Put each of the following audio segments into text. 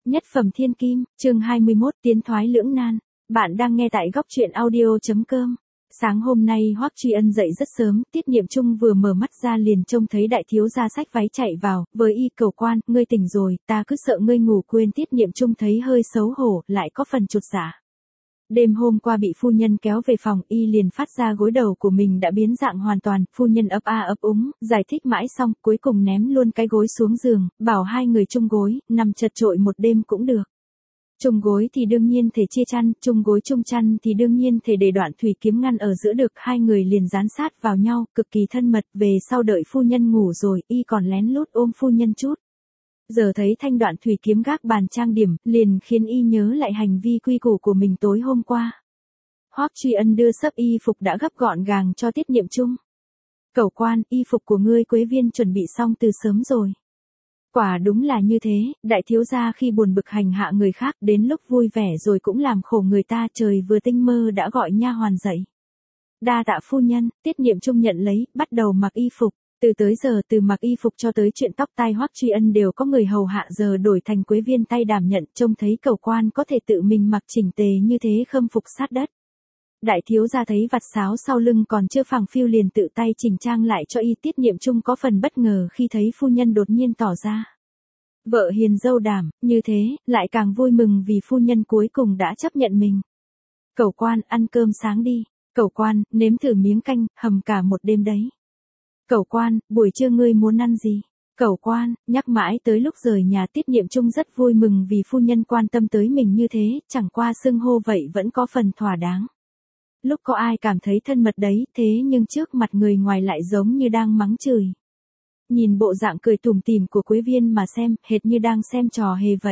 Nhất phẩm thiên kim, chương 21 tiến thoái lưỡng nan. Bạn đang nghe tại góc truyện audio.com. Sáng hôm nay Hoắc Truy Ân dậy rất sớm, Tiết Niệm Trung vừa mở mắt ra liền trông thấy đại thiếu gia xách váy chạy vào, với y cầu quan, ngươi tỉnh rồi, ta cứ sợ ngươi ngủ quên. Tiết Niệm Trung thấy hơi xấu hổ, lại có phần chột dạ. Đêm hôm qua bị phu nhân kéo về phòng, y liền phát ra gối đầu của mình đã biến dạng hoàn toàn, phu nhân ấp a ấp úng, giải thích mãi xong, cuối cùng ném luôn cái gối xuống giường, bảo hai người chung gối, nằm chật chội một đêm cũng được. Chung gối thì đương nhiên thể chia chăn, chung gối chung chăn thì đương nhiên thể để đoạn thủy kiếm ngăn ở giữa được, hai người liền dán sát vào nhau, cực kỳ thân mật, về sau đợi phu nhân ngủ rồi, y còn lén lút ôm phu nhân chút. Giờ thấy thanh đoạn thủy kiếm gác bàn trang điểm, liền khiến y nhớ lại hành vi quy củ của mình tối hôm qua. Hoắc Truy Ân đưa sấp y phục đã gấp gọn gàng cho Tiết Niệm Trung. Cẩu quan, y phục của ngươi Quế Viên chuẩn bị xong từ sớm rồi. Quả đúng là như thế, đại thiếu gia khi buồn bực hành hạ người khác đến lúc vui vẻ rồi cũng làm khổ người ta, trời vừa tinh mơ đã gọi nha hoàn dậy. Đa tạ phu nhân, Tiết Niệm Trung nhận lấy, bắt đầu mặc y phục. Từ tới giờ, từ mặc y phục cho tới chuyện tóc tai Hoắc Truy Ân đều có người hầu hạ, giờ đổi thành Quế Viên tay đảm nhận, trông thấy cẩu quan có thể tự mình mặc chỉnh tề như thế khâm phục sát đất. Đại thiếu gia thấy vạt sáo sau lưng còn chưa phẳng phiu liền tự tay chỉnh trang lại cho y. Tiết Niệm Trung có phần bất ngờ khi thấy phu nhân đột nhiên tỏ ra vợ hiền dâu đảm, như thế, lại càng vui mừng vì phu nhân cuối cùng đã chấp nhận mình. Cẩu quan, ăn cơm sáng đi. Cẩu quan, nếm thử miếng canh, hầm cả một đêm đấy. Cẩu quan, buổi trưa ngươi muốn ăn gì? Cẩu quan, nhắc mãi tới lúc rời nhà. Tiết Niệm Trung rất vui mừng vì phu nhân quan tâm tới mình như thế, chẳng qua xưng hô vậy vẫn có phần thỏa đáng. Lúc có ai cảm thấy thân mật đấy, thế nhưng trước mặt người ngoài lại giống như đang mắng chửi. Nhìn bộ dạng cười tủm tỉm của Quế Viên mà xem, hệt như đang xem trò hề vậy.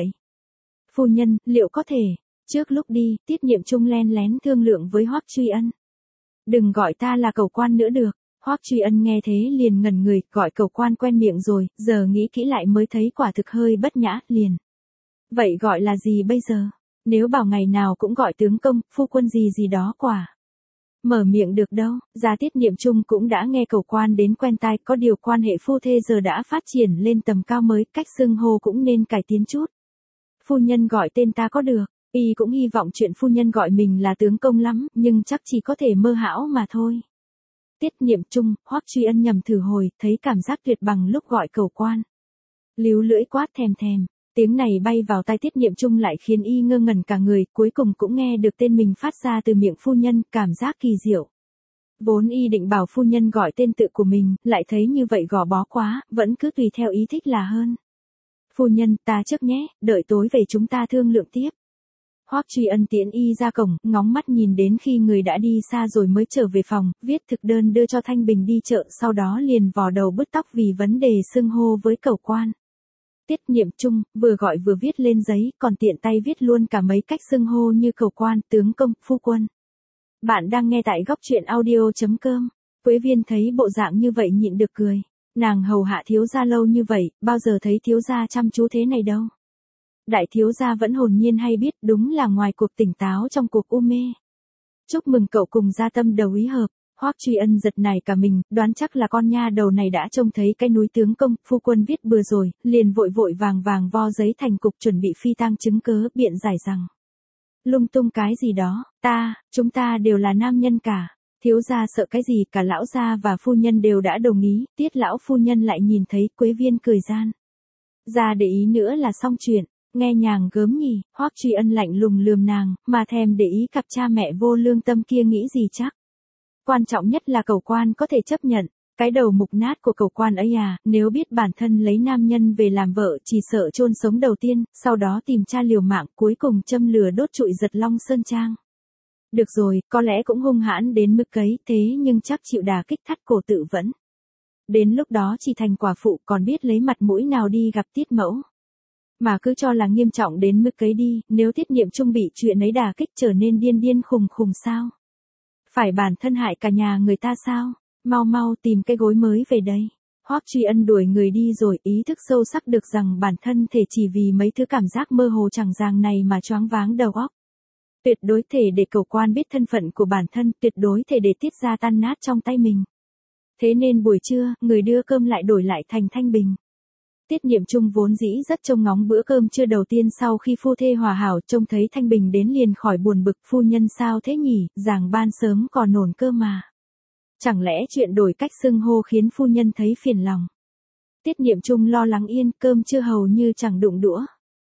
Phu nhân, liệu có thể? Trước lúc đi, Tiết Niệm Trung len lén thương lượng với Hoắc Truy Ân. Đừng gọi ta là cẩu quan nữa được. Hoắc Truy Ân nghe thế liền ngẩn người, gọi cẩu quan quen miệng rồi, giờ nghĩ kỹ lại mới thấy quả thực hơi bất nhã, liền. Vậy gọi là gì bây giờ? Nếu bảo ngày nào cũng gọi tướng công, phu quân gì gì đó quả. Mở miệng được đâu, gia Tiết Niệm Trung cũng đã nghe cẩu quan đến quen tai, có điều quan hệ phu thê giờ đã phát triển lên tầm cao mới, cách xưng hô cũng nên cải tiến chút. Phu nhân gọi tên ta có được, y cũng hy vọng chuyện phu nhân gọi mình là tướng công lắm, nhưng chắc chỉ có thể mơ hão mà thôi. Tiết Niệm Trung, Hoắc Truy Ân nhầm thử hồi, thấy cảm giác tuyệt bằng lúc gọi cẩu quan. Líu lưỡi quát thèm thèm, tiếng này bay vào tai Tiết Niệm Trung lại khiến y ngơ ngẩn cả người, cuối cùng cũng nghe được tên mình phát ra từ miệng phu nhân, cảm giác kỳ diệu. Vốn y định bảo phu nhân gọi tên tự của mình, lại thấy như vậy gò bó quá, vẫn cứ tùy theo ý thích là hơn. Phu nhân, ta trước nhé, đợi tối về chúng ta thương lượng tiếp. Hoắc Truy Ân tiễn y ra cổng, ngóng mắt nhìn đến khi người đã đi xa rồi mới trở về phòng, viết thực đơn đưa cho Thanh Bình đi chợ, sau đó liền vò đầu bứt tóc vì vấn đề xưng hô với cẩu quan. Tiết Niệm Trung, vừa gọi vừa viết lên giấy, còn tiện tay viết luôn cả mấy cách xưng hô như cẩu quan, tướng công, phu quân. Bạn đang nghe tại góc truyện audio.com. Quế Viên thấy bộ dạng như vậy nhịn được cười. Nàng hầu hạ thiếu gia lâu như vậy, bao giờ thấy thiếu gia chăm chú thế này đâu. Đại thiếu gia vẫn hồn nhiên hay biết, đúng là ngoài cuộc tỉnh táo trong cuộc u mê. Chúc mừng cậu cùng gia tâm đầu ý hợp. Hoắc Truy Ân giật nảy cả mình, đoán chắc là con nha đầu này đã trông thấy cái núi tướng công, phu quân viết bừa rồi, liền vội vội vàng vàng vo giấy thành cục chuẩn bị phi tang chứng cớ, biện giải rằng. Lung tung cái gì đó, chúng ta đều là nam nhân cả. Thiếu gia sợ cái gì, cả lão gia và phu nhân đều đã đồng ý. Tiết lão phu nhân lại nhìn thấy Quế Viên cười gian. Ra để ý nữa là xong chuyện. Nghe nhàng gớm nhỉ, Hoắc Truy Ân lạnh lùng lườm nàng, mà thèm để ý cặp cha mẹ vô lương tâm kia nghĩ gì chắc. Quan trọng nhất là cẩu quan có thể chấp nhận, cái đầu mục nát của cẩu quan ấy à, nếu biết bản thân lấy nam nhân về làm vợ chỉ sợ chôn sống đầu tiên, sau đó tìm cha liều mạng, cuối cùng châm lửa đốt trụi Giật Long Sơn Trang. Được rồi, có lẽ cũng hung hãn đến mức ấy, thế nhưng chắc chịu đả kích thắt cổ tự vẫn. Đến lúc đó chỉ thành quả phụ, còn biết lấy mặt mũi nào đi gặp Tiết mẫu. Mà cứ cho là nghiêm trọng đến mức ấy đi, nếu Tiết Niệm Trung bị chuyện ấy đả kích trở nên điên điên khùng khùng sao? Phải bản thân hại cả nhà người ta sao? Mau mau tìm cái gối mới về đây. Hoắc Truy Ân đuổi người đi rồi, ý thức sâu sắc được rằng bản thân thể chỉ vì mấy thứ cảm giác mơ hồ chẳng ràng này mà choáng váng đầu óc. Tuyệt đối thể để cẩu quan biết thân phận của bản thân, tuyệt đối thể để tiết ra tan nát trong tay mình. Thế nên buổi trưa, người đưa cơm lại đổi lại thành Thanh Bình. Tiết Niệm Trung vốn dĩ rất trông ngóng bữa cơm trưa đầu tiên sau khi phu thê hòa hảo, trông thấy Thanh Bình đến liền khỏi buồn bực, phu nhân sao thế nhỉ, ràng ban sớm còn nổn cơ mà. Chẳng lẽ chuyện đổi cách xưng hô khiến phu nhân thấy phiền lòng. Tiết Niệm Trung lo lắng yên, cơm trưa hầu như chẳng đụng đũa.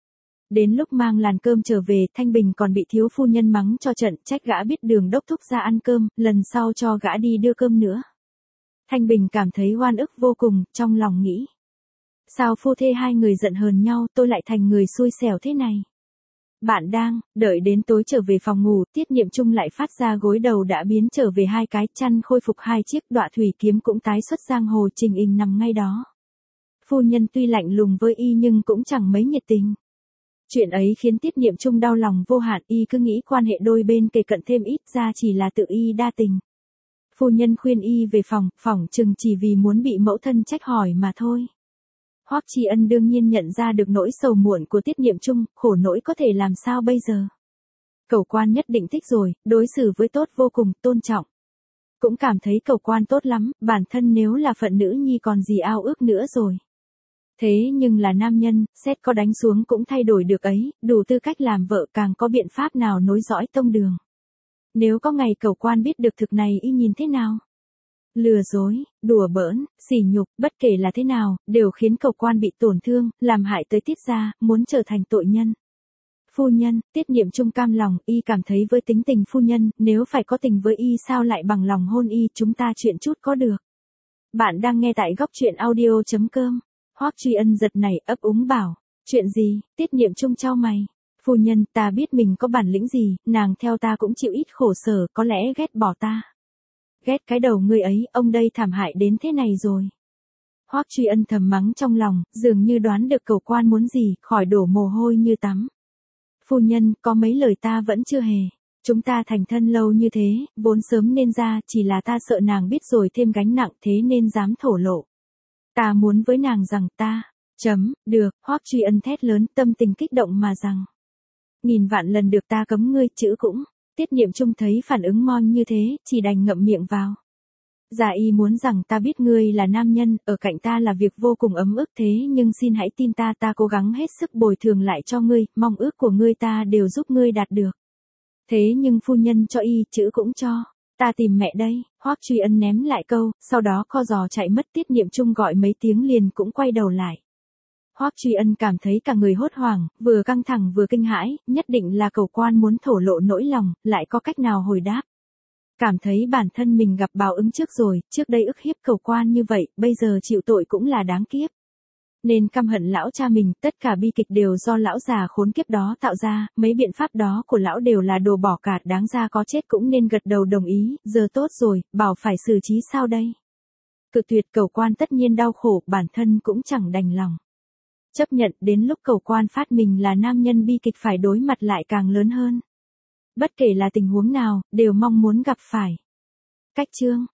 Đến lúc mang làn cơm trở về, Thanh Bình còn bị thiếu phu nhân mắng cho trận, trách gã biết đường đốc thúc ra ăn cơm, lần sau cho gã đi đưa cơm nữa. Thanh Bình cảm thấy oan ức vô cùng, trong lòng nghĩ. Sao phu thê hai người giận hờn nhau, tôi lại thành người xui xẻo thế này. Bạn đang, đợi đến tối trở về phòng ngủ, Tiết Niệm Trung lại phát ra gối đầu đã biến trở về hai cái, chăn khôi phục hai chiếc, đọa thủy kiếm cũng tái xuất giang hồ, Trình Ình nằm ngay đó. Phu nhân tuy lạnh lùng với y nhưng cũng chẳng mấy nhiệt tình. Chuyện ấy khiến Tiết Niệm Trung đau lòng vô hạn, y cứ nghĩ quan hệ đôi bên kề cận thêm ít ra chỉ là tự y đa tình. Phu nhân khuyên y về phòng, phỏng chừng chỉ vì muốn bị mẫu thân trách hỏi mà thôi. Hoắc Tri Ân đương nhiên nhận ra được nỗi sầu muộn của Tiết Niệm Trung, khổ nỗi có thể làm sao bây giờ. Cẩu quan nhất định thích rồi, đối xử với tốt vô cùng, tôn trọng. Cũng cảm thấy cẩu quan tốt lắm, bản thân nếu là phận nữ nhi còn gì ao ước nữa rồi. Thế nhưng là nam nhân, xét có đánh xuống cũng thay đổi được ấy, đủ tư cách làm vợ càng có biện pháp nào nối dõi tông đường. Nếu có ngày cẩu quan biết được thực này y nhìn thế nào? Lừa dối, đùa bỡn, sỉ nhục, bất kể là thế nào, đều khiến cẩu quan bị tổn thương, làm hại tới Tiết gia, muốn trở thành tội nhân. Phu nhân, Tiết Niệm Trung cam lòng, y cảm thấy với tính tình phu nhân, nếu phải có tình với y sao lại bằng lòng hôn y, chúng ta chuyện chút có được. Bạn đang nghe tại góc truyện audio.com. Hoắc Tri Ân giật nảy ấp úng bảo, chuyện gì, Tiết Niệm Trung chau mày. Phu nhân, ta biết mình có bản lĩnh gì, nàng theo ta cũng chịu ít khổ sở, có lẽ ghét bỏ ta. Ghét cái đầu ngươi ấy, ông đây thảm hại đến thế này rồi. Hoắc Tri Ân thầm mắng trong lòng, dường như đoán được cẩu quan muốn gì, khỏi đổ mồ hôi như tắm. Phu nhân, có mấy lời ta vẫn chưa hề. Chúng ta thành thân lâu như thế, vốn sớm nên ra, chỉ là ta sợ nàng biết rồi thêm gánh nặng thế nên dám thổ lộ. Ta muốn với nàng rằng ta, được, Hoắc Tri Ân thét lớn, tâm tình kích động mà rằng. Nghìn vạn lần được ta cấm ngươi, chữ cũng. Tiết Niệm Trung thấy phản ứng mon như thế, chỉ đành ngậm miệng vào. Dạ y muốn rằng ta biết ngươi là nam nhân, ở cạnh ta là việc vô cùng ấm ức thế nhưng xin hãy tin ta, ta cố gắng hết sức bồi thường lại cho ngươi, mong ước của ngươi ta đều giúp ngươi đạt được. Thế nhưng phu nhân cho y, chữ cũng cho. Ta tìm mẹ đây, Hoắc Tri Ân ném lại câu, sau đó co giò chạy mất. Tiết Niệm Trung gọi mấy tiếng liền cũng quay đầu lại. Hoắc Tri Ân cảm thấy cả người hốt hoảng, vừa căng thẳng vừa kinh hãi, nhất định là cẩu quan muốn thổ lộ nỗi lòng, lại có cách nào hồi đáp. Cảm thấy bản thân mình gặp báo ứng trước rồi, trước đây ức hiếp cẩu quan như vậy, bây giờ chịu tội cũng là đáng kiếp. Nên căm hận lão cha mình, tất cả bi kịch đều do lão già khốn kiếp đó tạo ra, mấy biện pháp đó của lão đều là đồ bỏ cả, đáng ra có chết cũng nên gật đầu đồng ý, giờ tốt rồi, bảo phải xử trí sao đây. Cự tuyệt cẩu quan tất nhiên đau khổ, bản thân cũng chẳng đành lòng. Chấp nhận đến lúc cẩu quan phát mình là nam nhân bi kịch phải đối mặt lại càng lớn hơn. Bất kể là tình huống nào, đều mong muốn gặp phải. Cách chương